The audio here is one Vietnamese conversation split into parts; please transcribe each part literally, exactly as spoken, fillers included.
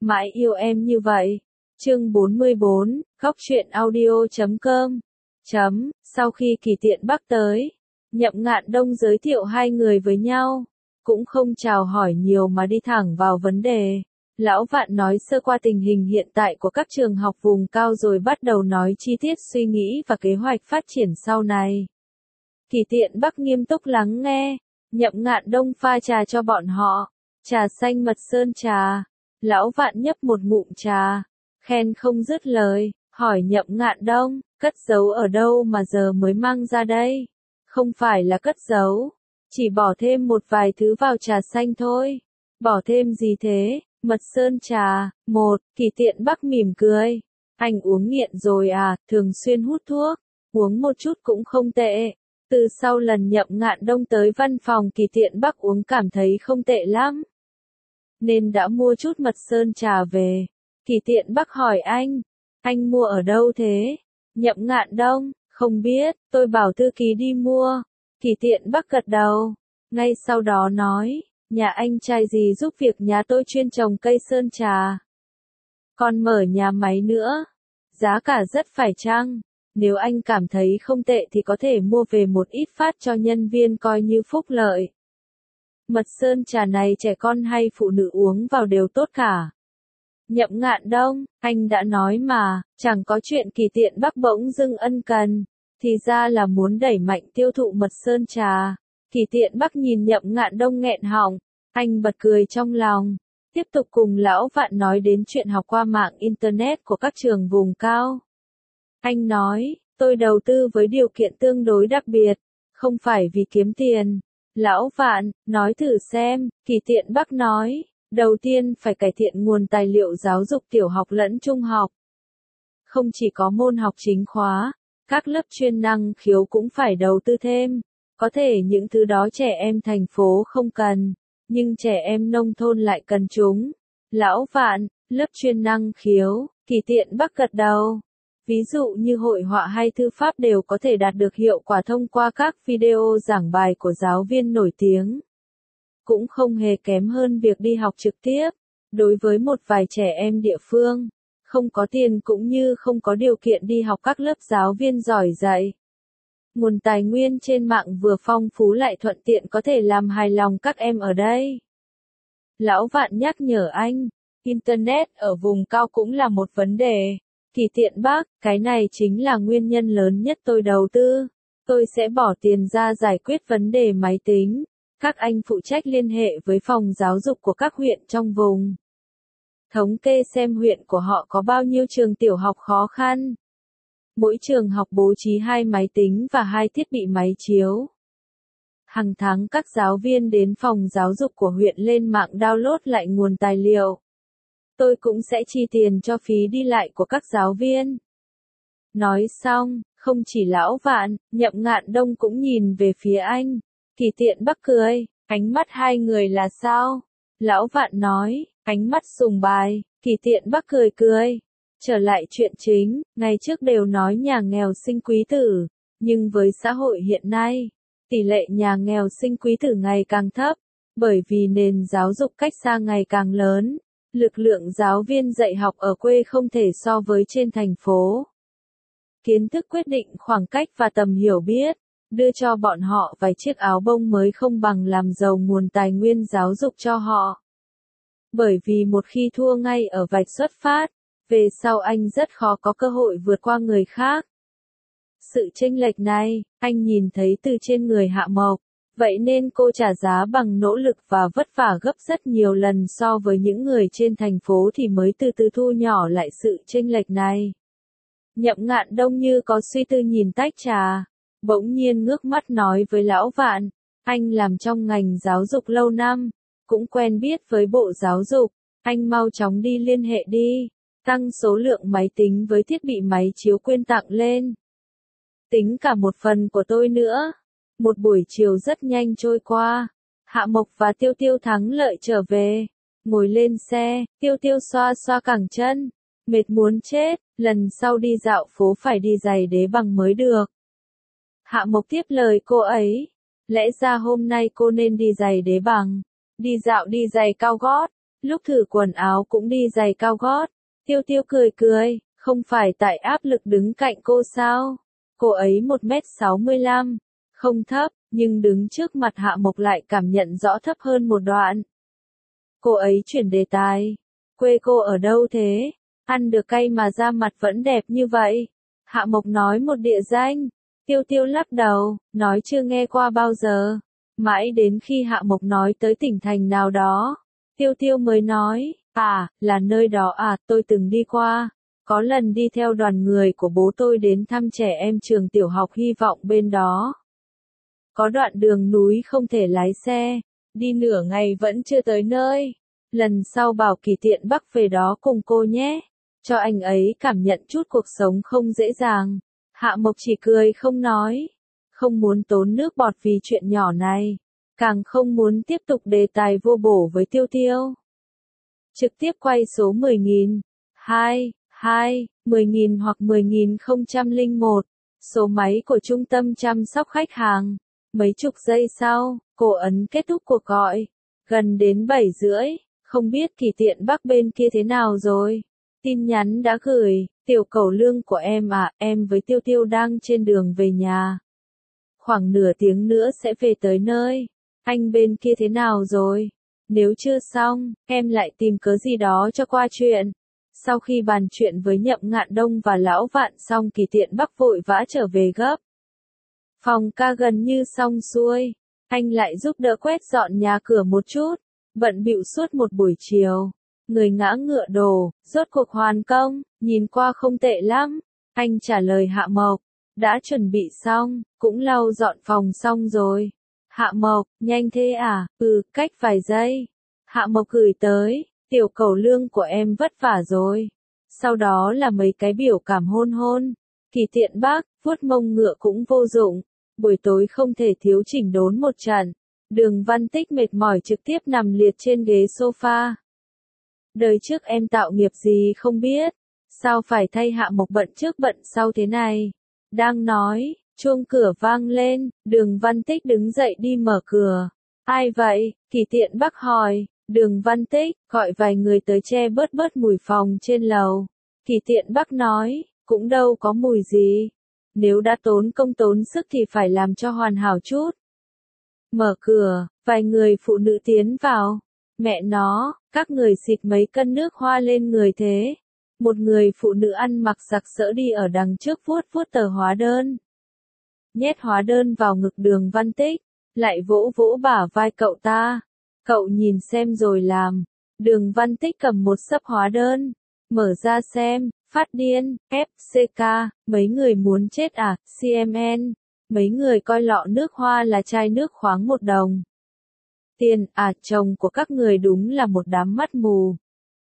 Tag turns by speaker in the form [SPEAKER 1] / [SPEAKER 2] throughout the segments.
[SPEAKER 1] Mãi yêu em như vậy. Chương bốn mươi bốn, góc truyện audio chấm com. Chấm, sau khi Kỳ Tiện Bắc tới, Nhậm Ngạn Đông giới thiệu hai người với nhau, cũng không chào hỏi nhiều mà đi thẳng vào vấn đề. Lão Vạn nói sơ qua tình hình hiện tại của các trường học vùng cao rồi bắt đầu nói chi tiết suy nghĩ và kế hoạch phát triển sau này. Kỳ Tiện Bắc nghiêm túc lắng nghe, Nhậm Ngạn Đông pha trà cho bọn họ, trà xanh mật sơn trà. Lão Vạn nhấp một ngụm trà, khen không dứt lời, hỏi Nhậm Ngạn Đông, cất giấu ở đâu mà giờ mới mang ra đây? Không phải là cất giấu, chỉ bỏ thêm một vài thứ vào trà xanh thôi. Bỏ thêm gì thế? Mật sơn trà. Một, Kỳ Tiện Bắc mỉm cười. Anh uống nghiện rồi à, thường xuyên hút thuốc, uống một chút cũng không tệ. Từ sau lần Nhậm Ngạn Đông tới văn phòng Kỳ Tiện Bắc uống cảm thấy không tệ lắm, nên đã mua chút mật sơn trà về. Kỳ Tiện Bắc hỏi anh, anh mua ở đâu thế? Nhậm Ngạn Đông, không biết, tôi bảo thư ký đi mua. Kỳ Tiện Bắc gật đầu, ngay sau đó nói, nhà anh trai gì giúp việc nhà tôi chuyên trồng cây sơn trà, còn mở nhà máy nữa, giá cả rất phải chăng. Nếu anh cảm thấy không tệ thì có thể mua về một ít phát cho nhân viên coi như phúc lợi. Mật sơn trà này trẻ con hay phụ nữ uống vào đều tốt cả. Nhậm Ngạn Đông, anh đã nói mà, chẳng có chuyện. Kỳ Tiện Bắc bỗng dưng ân cần, thì ra là muốn đẩy mạnh tiêu thụ mật sơn trà. Kỳ Tiện Bắc nhìn Nhậm Ngạn Đông nghẹn họng, anh bật cười trong lòng, tiếp tục cùng Lão Vạn nói đến chuyện học qua mạng Internet của các trường vùng cao. Anh nói, tôi đầu tư với điều kiện tương đối đặc biệt, không phải vì kiếm tiền. Lão Vạn, nói thử xem. Kỳ Tiện Bắc nói, đầu tiên phải cải thiện nguồn tài liệu giáo dục tiểu học lẫn trung học. Không chỉ có môn học chính khóa, các lớp chuyên năng khiếu cũng phải đầu tư thêm. Có thể những thứ đó trẻ em thành phố không cần, nhưng trẻ em nông thôn lại cần chúng. Lão Vạn, lớp chuyên năng khiếu. Kỳ Tiện Bắc gật đầu. Ví dụ như hội họa hay thư pháp đều có thể đạt được hiệu quả thông qua các video giảng bài của giáo viên nổi tiếng. Cũng không hề kém hơn việc đi học trực tiếp. Đối với một vài trẻ em địa phương, không có tiền cũng như không có điều kiện đi học các lớp giáo viên giỏi dạy, nguồn tài nguyên trên mạng vừa phong phú lại thuận tiện có thể làm hài lòng các em ở đây. Lão Vạn nhắc nhở anh, Internet ở vùng cao cũng là một vấn đề. Kỳ Tiện Bắc, cái này chính là nguyên nhân lớn nhất tôi đầu tư. Tôi sẽ bỏ tiền ra giải quyết vấn đề máy tính. Các anh phụ trách liên hệ với phòng giáo dục của các huyện trong vùng, thống kê xem huyện của họ có bao nhiêu trường tiểu học khó khăn. Mỗi trường học bố trí hai máy tính và hai thiết bị máy chiếu. Hàng tháng các giáo viên đến phòng giáo dục của huyện lên mạng download lại nguồn tài liệu. Tôi cũng sẽ chi tiền cho phí đi lại của các giáo viên. Nói xong, không chỉ Lão Vạn, Nhậm Ngạn Đông cũng nhìn về phía anh. Kỳ Tiện Bắc cười, ánh mắt hai người là sao? Lão Vạn nói, ánh mắt sùng bài. Kỳ Tiện Bắc cười cười. Trở lại chuyện chính, ngày trước đều nói nhà nghèo sinh quý tử, nhưng với xã hội hiện nay, tỷ lệ nhà nghèo sinh quý tử ngày càng thấp, bởi vì nền giáo dục cách xa ngày càng lớn. Lực lượng giáo viên dạy học ở quê không thể so với trên thành phố. Kiến thức quyết định khoảng cách và tầm hiểu biết, đưa cho bọn họ vài chiếc áo bông mới không bằng làm giàu nguồn tài nguyên giáo dục cho họ. Bởi vì một khi thua ngay ở vạch xuất phát, về sau anh rất khó có cơ hội vượt qua người khác. Sự chênh lệch này, anh nhìn thấy từ trên người Hạ Mộc. Vậy nên cô trả giá bằng nỗ lực và vất vả gấp rất nhiều lần so với những người trên thành phố thì mới từ từ thu nhỏ lại sự chênh lệch này. Nhậm Ngạn Đông như có suy tư nhìn tách trà, bỗng nhiên ngước mắt nói với Lão Vạn, anh làm trong ngành giáo dục lâu năm, cũng quen biết với bộ giáo dục, anh mau chóng đi liên hệ đi, tăng số lượng máy tính với thiết bị máy chiếu quyên tặng lên. Tính cả một phần của tôi nữa. Một buổi chiều rất nhanh trôi qua, Hạ Mộc và Tiêu Tiêu thắng lợi trở về. Ngồi lên xe, Tiêu Tiêu xoa xoa cẳng chân, mệt muốn chết, lần sau đi dạo phố phải đi giày đế bằng mới được. Hạ Mộc tiếp lời cô ấy, lẽ ra hôm nay cô nên đi giày đế bằng, đi dạo đi giày cao gót, Lúc thử quần áo cũng đi giày cao gót. Tiêu Tiêu cười cười, không phải tại áp lực đứng cạnh cô sao? Cô ấy một mét sáu mươi lăm, không thấp, nhưng đứng trước mặt Hạ Mộc lại cảm nhận rõ thấp hơn một đoạn. Cô ấy chuyển đề tài. Quê cô ở đâu thế? Ăn được cay mà da mặt vẫn đẹp như vậy. Hạ Mộc nói một địa danh. Tiêu Tiêu lắc đầu, nói chưa nghe qua bao giờ. Mãi đến khi Hạ Mộc nói tới tỉnh thành nào đó, Tiêu Tiêu mới nói, à, là nơi đó à, tôi từng đi qua. Có lần đi theo đoàn người của bố tôi đến thăm trẻ em trường tiểu học Hy vọng bên đó. Có đoạn đường núi không thể lái xe, đi nửa ngày vẫn chưa tới nơi. Lần sau bảo Kỳ Tiện Bắc về đó cùng cô nhé, cho anh ấy cảm nhận chút cuộc sống không dễ dàng. Hạ Mộc chỉ cười không nói, không muốn tốn nước bọt vì chuyện nhỏ này, càng không muốn tiếp tục đề tài vô bổ với Tiêu Tiêu. Trực tiếp quay số mười nghìn, hai, hai, mười nghìn hoặc mười nghìn không trăm lẻ một, số máy của trung tâm chăm sóc khách hàng. Mấy chục giây sau, cô ấn kết thúc cuộc gọi. Gần đến bảy rưỡi, không biết Kỳ Tiện Bắc bên kia thế nào rồi. Tin nhắn đã gửi, tiểu cẩu lương của em à, em với Tiêu Tiêu đang trên đường về nhà. Khoảng nửa tiếng nữa sẽ về tới nơi. Anh bên kia thế nào rồi? Nếu chưa xong, em lại tìm cớ gì đó cho qua chuyện. Sau khi bàn chuyện với Nhậm Ngạn Đông và Lão Vạn xong, Kỳ Tiện Bắc vội vã trở về gấp. Phòng ca gần như xong xuôi, anh lại giúp đỡ quét dọn nhà cửa một chút, bận bịu suốt một buổi chiều. Người ngã ngựa đổ, rốt cuộc hoàn công, nhìn qua không tệ lắm. Anh trả lời Hạ Mộc, đã chuẩn bị xong, cũng lau dọn phòng xong rồi. Hạ Mộc, nhanh thế à? Ừ, cách vài giây. Hạ Mộc gửi tới, tiểu cẩu lương của em vất vả rồi. Sau đó là mấy cái biểu cảm hôn hôn. Kỳ Tiện Bắc, vuốt mông ngựa cũng vô dụng. Buổi tối không thể thiếu chỉnh đốn một trận. Đường Văn Tích mệt mỏi trực tiếp nằm liệt trên ghế sofa. Đời trước em tạo nghiệp gì không biết, sao phải thay Hạ Mộc bận trước bận sau thế này. Đang nói, chuông cửa vang lên, Đường Văn Tích đứng dậy đi mở cửa. Ai vậy? Kỳ Tiện Bắc hỏi. Đường Văn Tích, gọi vài người tới che bớt bớt mùi phòng trên lầu. Kỳ Tiện Bắc nói, cũng đâu có mùi gì. Nếu đã tốn công tốn sức thì phải làm cho hoàn hảo chút. Mở cửa, vài người phụ nữ tiến vào. Mẹ nó, các người xịt mấy cân nước hoa lên người thế. Một người phụ nữ ăn mặc sặc sỡ đi ở đằng trước vuốt vuốt tờ hóa đơn. Nhét hóa đơn vào ngực Đường Văn Tích, lại vỗ vỗ bả vai cậu ta. Cậu nhìn xem rồi làm. Đường Văn Tích cầm một xấp hóa đơn, mở ra xem, phát điên, ép xê ca, mấy người muốn chết à, xê em en, mấy người coi lọ nước hoa là chai nước khoáng một đồng. Tiền, à, chồng của các người đúng là một đám mắt mù.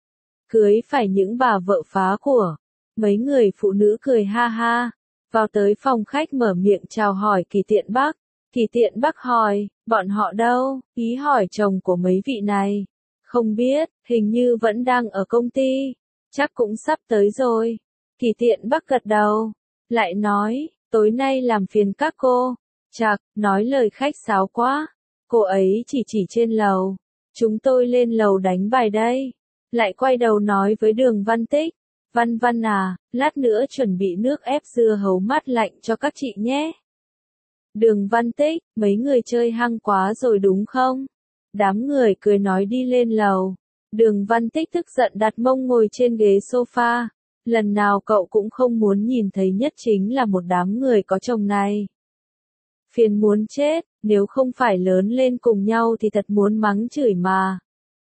[SPEAKER 1] Cưới phải những bà vợ phá của. Mấy người phụ nữ cười ha ha, vào tới phòng khách mở miệng chào hỏi Kỳ Tiện Bắc. Kỳ Tiện Bắc hỏi, bọn họ đâu? Ý hỏi chồng của mấy vị này. Không biết, hình như vẫn đang ở công ty. Chắc cũng sắp tới rồi. Kỳ Tiện Bắc gật đầu. Lại nói, tối nay làm phiền các cô. Chạc, nói lời khách sáo quá. Cô ấy chỉ chỉ trên lầu. Chúng tôi lên lầu đánh bài đây. Lại quay đầu nói với Đường Văn Tích. Văn Văn à, lát nữa chuẩn bị nước ép dưa hấu mát lạnh cho các chị nhé. Đường Văn Tích, mấy người chơi hăng quá rồi đúng không? Đám người cười nói đi lên lầu. Đường Văn Tích tức giận đặt mông ngồi trên ghế sofa. Lần nào cậu cũng không muốn nhìn thấy nhất chính là một đám người có chồng này. Phiền muốn chết, nếu không phải lớn lên cùng nhau thì thật muốn mắng chửi mà.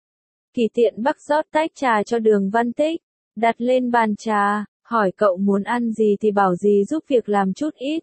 [SPEAKER 1] Kỳ Tiện Bắc rót tách trà cho Đường Văn Tích, đặt lên bàn trà, hỏi cậu muốn ăn gì thì bảo gì giúp việc làm chút ít.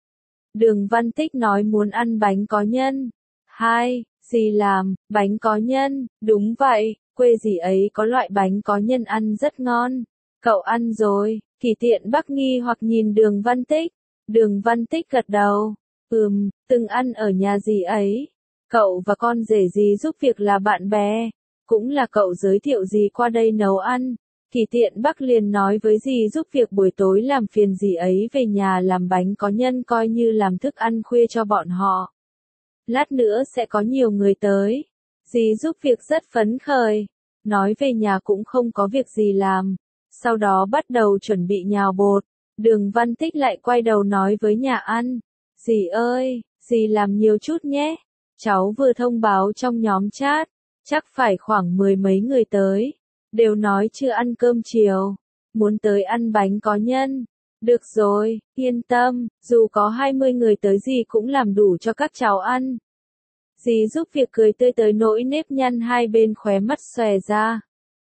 [SPEAKER 1] Đường Văn Tích nói muốn ăn bánh có nhân. Hai, dì làm, bánh có nhân, đúng vậy, quê dì ấy có loại bánh có nhân ăn rất ngon. Cậu ăn rồi, Kỳ Tiện Bắc nghi hoặc nhìn Đường Văn Tích. Đường Văn Tích gật đầu. Ừm, từng ăn ở nhà dì ấy. Cậu và con rể dì giúp việc là bạn bè. Cũng là cậu giới thiệu dì qua đây nấu ăn. Kỳ Tiện Bắc liền nói với dì giúp việc buổi tối làm phiền dì ấy về nhà làm bánh có nhân coi như làm thức ăn khuya cho bọn họ. Lát nữa sẽ có nhiều người tới. Dì giúp việc rất phấn khởi. nói về nhà cũng không có việc gì làm, sau đó bắt đầu chuẩn bị nhào bột. Đường Văn Tích lại quay đầu nói với nhà ăn, dì ơi, dì làm nhiều chút nhé, cháu vừa thông báo trong nhóm chat, chắc phải khoảng mười mấy người tới, đều nói chưa ăn cơm chiều, muốn tới ăn bánh có nhân. Được rồi, yên tâm, dù có hai mươi người tới dì cũng làm đủ cho các cháu ăn. Dì giúp việc cười tươi tới nỗi nếp nhăn hai bên khóe mắt xòe ra.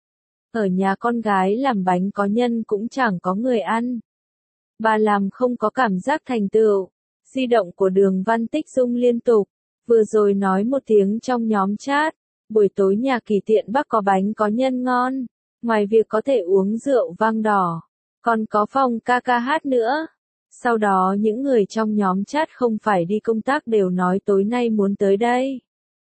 [SPEAKER 1] Ở nhà con gái làm bánh có nhân cũng chẳng có người ăn. Bà làm không có cảm giác thành tựu. Di động của Đường Văn Tích rung liên tục. Vừa rồi nói một tiếng trong nhóm chat. Buổi tối nhà Kỳ Tiện Bắc có bánh có nhân ngon. Ngoài việc có thể uống rượu vang đỏ, còn có phòng ca ca hát nữa. Sau đó những người trong nhóm chat không phải đi công tác đều nói tối nay muốn tới đây.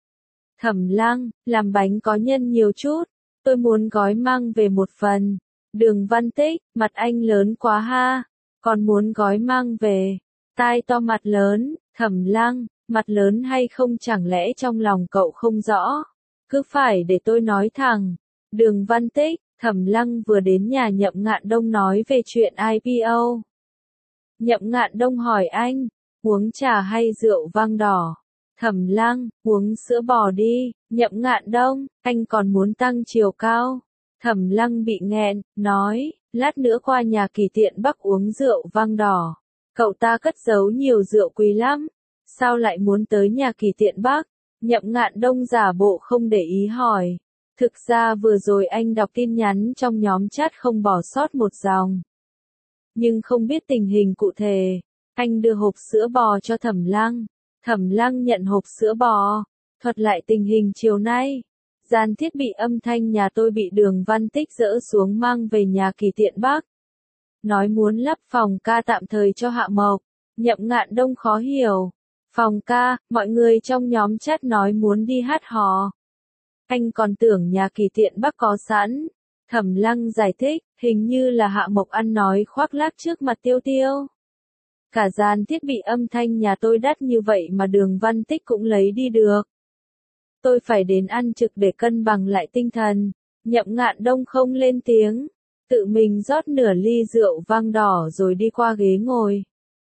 [SPEAKER 1] Thẩm Lăng, làm bánh có nhân nhiều chút. Tôi muốn gói mang về một phần. Đường Văn Tích, mặt anh lớn quá ha. Còn muốn gói mang về. Tai to mặt lớn, Thẩm Lăng, mặt lớn hay không chẳng lẽ trong lòng cậu không rõ. Cứ phải để tôi nói thẳng. Đường Văn Tích, Thẩm Lăng vừa đến nhà Nhậm Ngạn Đông nói về chuyện i pê o. Nhậm Ngạn Đông hỏi anh, uống trà hay rượu vang đỏ? Thẩm Lăng, uống sữa bò đi. Nhậm Ngạn Đông, anh còn muốn tăng chiều cao. Thẩm Lăng bị nghẹn, nói, lát nữa qua nhà Kỳ Tiện Bắc uống rượu vang đỏ. Cậu ta cất giấu nhiều rượu quý lắm. Sao lại muốn tới nhà Kỳ Tiện Bắc? Nhậm Ngạn Đông giả bộ không để ý hỏi. Thực ra vừa rồi anh đọc tin nhắn trong nhóm chat không bỏ sót một dòng. Nhưng không biết tình hình cụ thể. Anh đưa hộp sữa bò cho Thẩm Lăng. Thẩm Lăng nhận hộp sữa bò. Thuật lại tình hình chiều nay. Dàn thiết bị âm thanh nhà tôi bị Đường Văn Tích dỡ xuống mang về nhà Kỳ Tiện Bắc. Nói muốn lắp phòng ca tạm thời cho Hạ Mộc. Nhậm Ngạn Đông khó hiểu. Phòng ca, mọi người trong nhóm chat nói muốn đi hát hò. Anh còn tưởng nhà Kỳ Tiện Bắc có sẵn. Thẩm Lăng giải thích, hình như là Hạ Mộc ăn nói khoác lác trước mặt Tiêu Tiêu. Cả dàn thiết bị âm thanh nhà tôi đắt như vậy mà Đường Văn Tích cũng lấy đi được. Tôi phải đến ăn trực để cân bằng lại tinh thần. Nhậm Ngạn Đông không lên tiếng. Tự mình rót nửa ly rượu vang đỏ rồi đi qua ghế ngồi.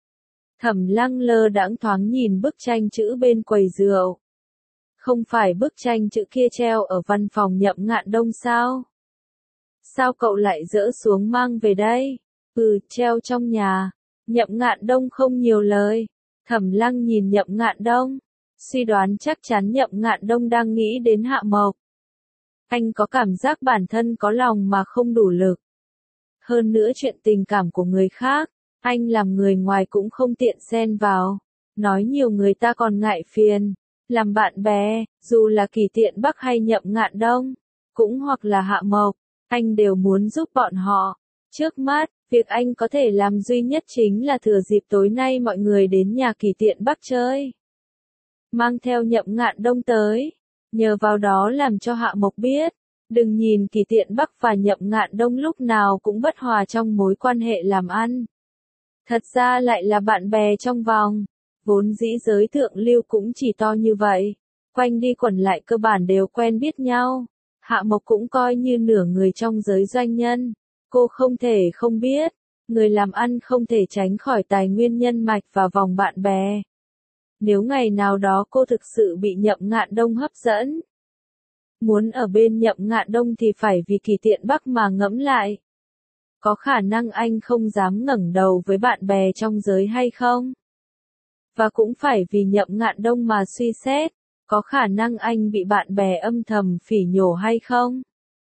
[SPEAKER 1] Thẩm Lăng lơ đãng thoáng nhìn bức tranh chữ bên quầy rượu. Không phải bức tranh chữ kia treo ở văn phòng Nhậm Ngạn Đông sao? Sao cậu lại dỡ xuống mang về đây? Ừ, treo trong nhà. Nhậm Ngạn Đông không nhiều lời. Thẩm Lăng nhìn Nhậm Ngạn Đông. Suy đoán chắc chắn Nhậm Ngạn Đông đang nghĩ đến Hạ Mộc. Anh có cảm giác bản thân có lòng mà không đủ lực. Hơn nữa chuyện tình cảm của người khác, anh làm người ngoài cũng không tiện xen vào. Nói nhiều người ta còn ngại phiền. Làm bạn bè, dù là Kỳ Tiện Bắc hay Nhậm Ngạn Đông, cũng hoặc là Hạ Mộc, anh đều muốn giúp bọn họ. Trước mắt, việc anh có thể làm duy nhất chính là thừa dịp tối nay mọi người đến nhà Kỳ Tiện Bắc chơi. Mang theo Nhậm Ngạn Đông tới, nhờ vào đó làm cho Hạ Mộc biết, đừng nhìn Kỳ Tiện Bắc và Nhậm Ngạn Đông lúc nào cũng bất hòa trong mối quan hệ làm ăn. Thật ra lại là bạn bè trong vòng, vốn dĩ giới thượng lưu cũng chỉ to như vậy, quanh đi quẩn lại cơ bản đều quen biết nhau. Hạ Mộc cũng coi như nửa người trong giới doanh nhân, cô không thể không biết, người làm ăn không thể tránh khỏi tài nguyên nhân mạch và vòng bạn bè. Nếu ngày nào đó cô thực sự bị Nhậm Ngạn Đông hấp dẫn, muốn ở bên Nhậm Ngạn Đông thì phải vì Kỳ Tiện Bắc mà ngẫm lại. Có khả năng anh không dám ngẩng đầu với bạn bè trong giới hay không? Và cũng phải vì Nhậm Ngạn Đông mà suy xét, có khả năng anh bị bạn bè âm thầm phỉ nhổ hay không?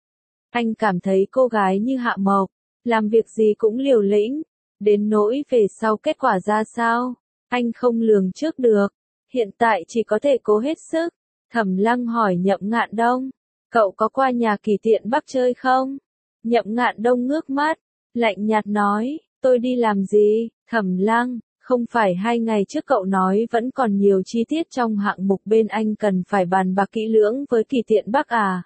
[SPEAKER 1] Anh cảm thấy cô gái như Hạ Mộc, làm việc gì cũng liều lĩnh, đến nỗi về sau kết quả ra sao, anh không lường trước được, hiện tại chỉ có thể cố hết sức. Thẩm Lăng hỏi Nhậm Ngạn Đông, cậu có qua nhà Kỳ Tiện Bắc chơi không? Nhậm Ngạn Đông ngước mắt, lạnh nhạt nói, tôi đi làm gì? Thẩm Lăng, không phải hai ngày trước cậu nói vẫn còn nhiều chi tiết trong hạng mục bên anh cần phải bàn bạc kỹ lưỡng với Kỳ Tiện Bắc à?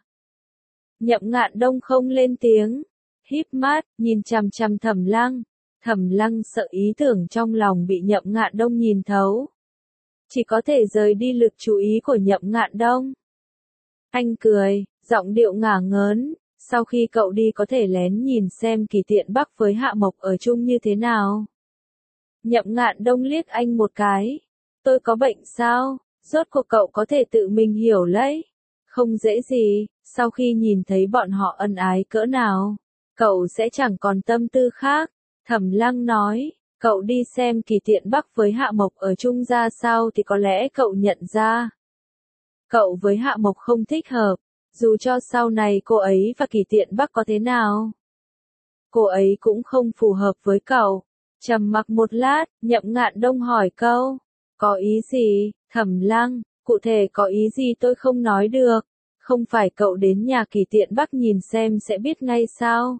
[SPEAKER 1] Nhậm Ngạn Đông không lên tiếng, híp mắt, nhìn chằm chằm Thẩm Lăng. Thẩm Lăng sợ ý tưởng trong lòng bị Nhậm Ngạn Đông nhìn thấu. Chỉ có thể rời đi lực chú ý của Nhậm Ngạn Đông. Anh cười, Giọng điệu ngả ngớn, sau khi cậu đi có thể lén nhìn xem Kỳ Tiện Bắc với Hạ Mộc ở chung như thế nào. Nhậm Ngạn Đông liếc anh một cái. Tôi có bệnh sao? Rốt cuộc cậu có thể tự mình hiểu lấy. Không dễ gì, sau khi nhìn thấy bọn họ ân ái cỡ nào, cậu sẽ chẳng còn tâm tư khác. Thẩm Lăng nói, cậu đi xem Kỳ Tiện Bắc với Hạ Mộc ở chung ra sao thì có lẽ cậu nhận ra. Cậu với Hạ Mộc không thích hợp, dù cho sau này cô ấy và Kỳ Tiện Bắc có thế nào. Cô ấy cũng không phù hợp với cậu. Trầm mặc một lát, Nhậm Ngạn Đông hỏi câu, có ý gì, Thẩm Lăng, cụ thể có ý gì tôi không nói được, không phải cậu đến nhà Kỳ Tiện Bắc nhìn xem sẽ biết ngay sao.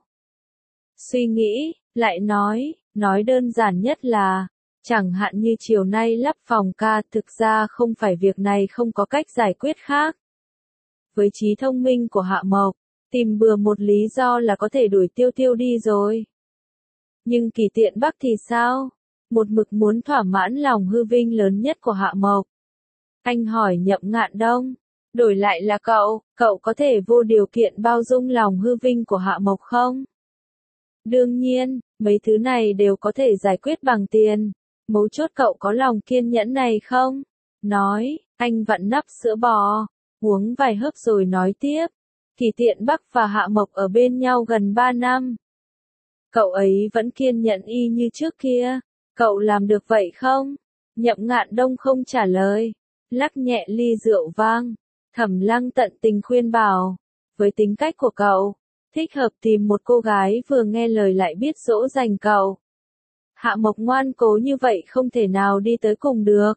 [SPEAKER 1] Suy nghĩ, lại nói, nói đơn giản nhất là, chẳng hạn như chiều nay lắp phòng ca, thực ra không phải việc này không có cách giải quyết khác. Với trí thông minh của Hạ Mộc, tìm bừa một lý do là có thể đuổi Tiêu Tiêu đi rồi. Nhưng Kỳ Tiện Bắc thì sao? Một mực muốn thỏa mãn lòng hư vinh lớn nhất của Hạ Mộc. Anh hỏi Nhậm Ngạn Đông, đổi lại là cậu, cậu có thể vô điều kiện bao dung lòng hư vinh của Hạ Mộc không? Đương nhiên, mấy thứ này đều có thể giải quyết bằng tiền. Mấu chốt cậu có lòng kiên nhẫn này không? Nói, anh vặn nắp sữa bò, uống vài hớp rồi nói tiếp. Kỳ Tiện Bắc và Hạ Mộc ở bên nhau gần ba năm. Cậu ấy vẫn kiên nhẫn y như trước kia. Cậu làm được vậy không? Nhậm Ngạn Đông không trả lời. Lắc nhẹ ly rượu vang. Thẩm Lăng tận tình khuyên bảo. Với tính cách của cậu, thích hợp tìm một cô gái vừa nghe lời lại biết dỗ dành cậu. Hạ Mộc ngoan cố như vậy không thể nào đi tới cùng được.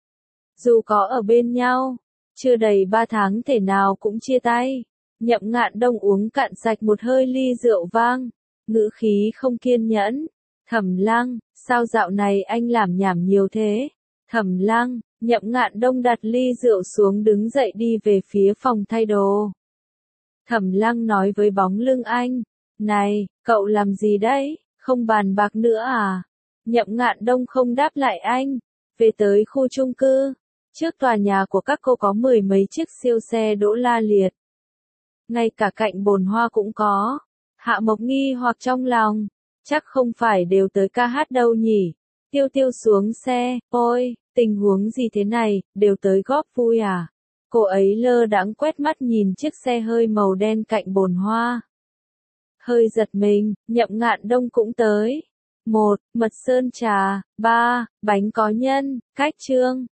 [SPEAKER 1] Dù có ở bên nhau, chưa đầy ba tháng thể nào cũng chia tay. Nhậm Ngạn Đông uống cạn sạch một hơi ly rượu vang, ngữ khí không kiên nhẫn. Thẩm Lăng, sao dạo này anh làm nhảm nhiều thế? Thẩm Lăng, Nhậm Ngạn Đông đặt ly rượu xuống đứng dậy đi về phía phòng thay đồ. Thẩm Lăng nói với bóng lưng anh, này, cậu làm gì đấy, không bàn bạc nữa à? Nhậm Ngạn Đông không đáp lại anh, về tới khu chung cư. Trước tòa nhà của các cô có mười mấy chiếc siêu xe đỗ la liệt. Ngay cả cạnh bồn hoa cũng có. Hạ Mộc nghi hoặc trong lòng, chắc không phải đều tới ca hát đâu nhỉ. Tiêu Tiêu xuống xe, ôi, tình huống gì thế này, đều tới góp vui à? Cô ấy lơ đãng quét mắt nhìn chiếc xe hơi màu đen cạnh bồn hoa. Hơi giật mình, Nhậm Ngạn Đông cũng tới. Một, mật sơn trà, ba, bánh có nhân, cách trương.